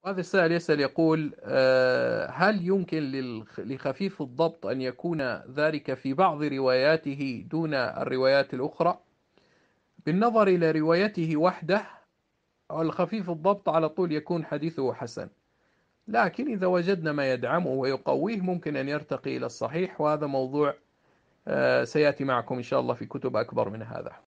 هذا السائل يسأل يقول هل يمكن لخفيف الضبط أن يكون ذلك في بعض رواياته دون الروايات الأخرى؟ بالنظر إلى روايته وحده الخفيف الضبط على طول يكون حديثه حسن، لكن إذا وجدنا ما يدعمه ويقويه ممكن أن يرتقي إلى الصحيح، وهذا موضوع سيأتي معكم إن شاء الله في كتب أكبر من هذا.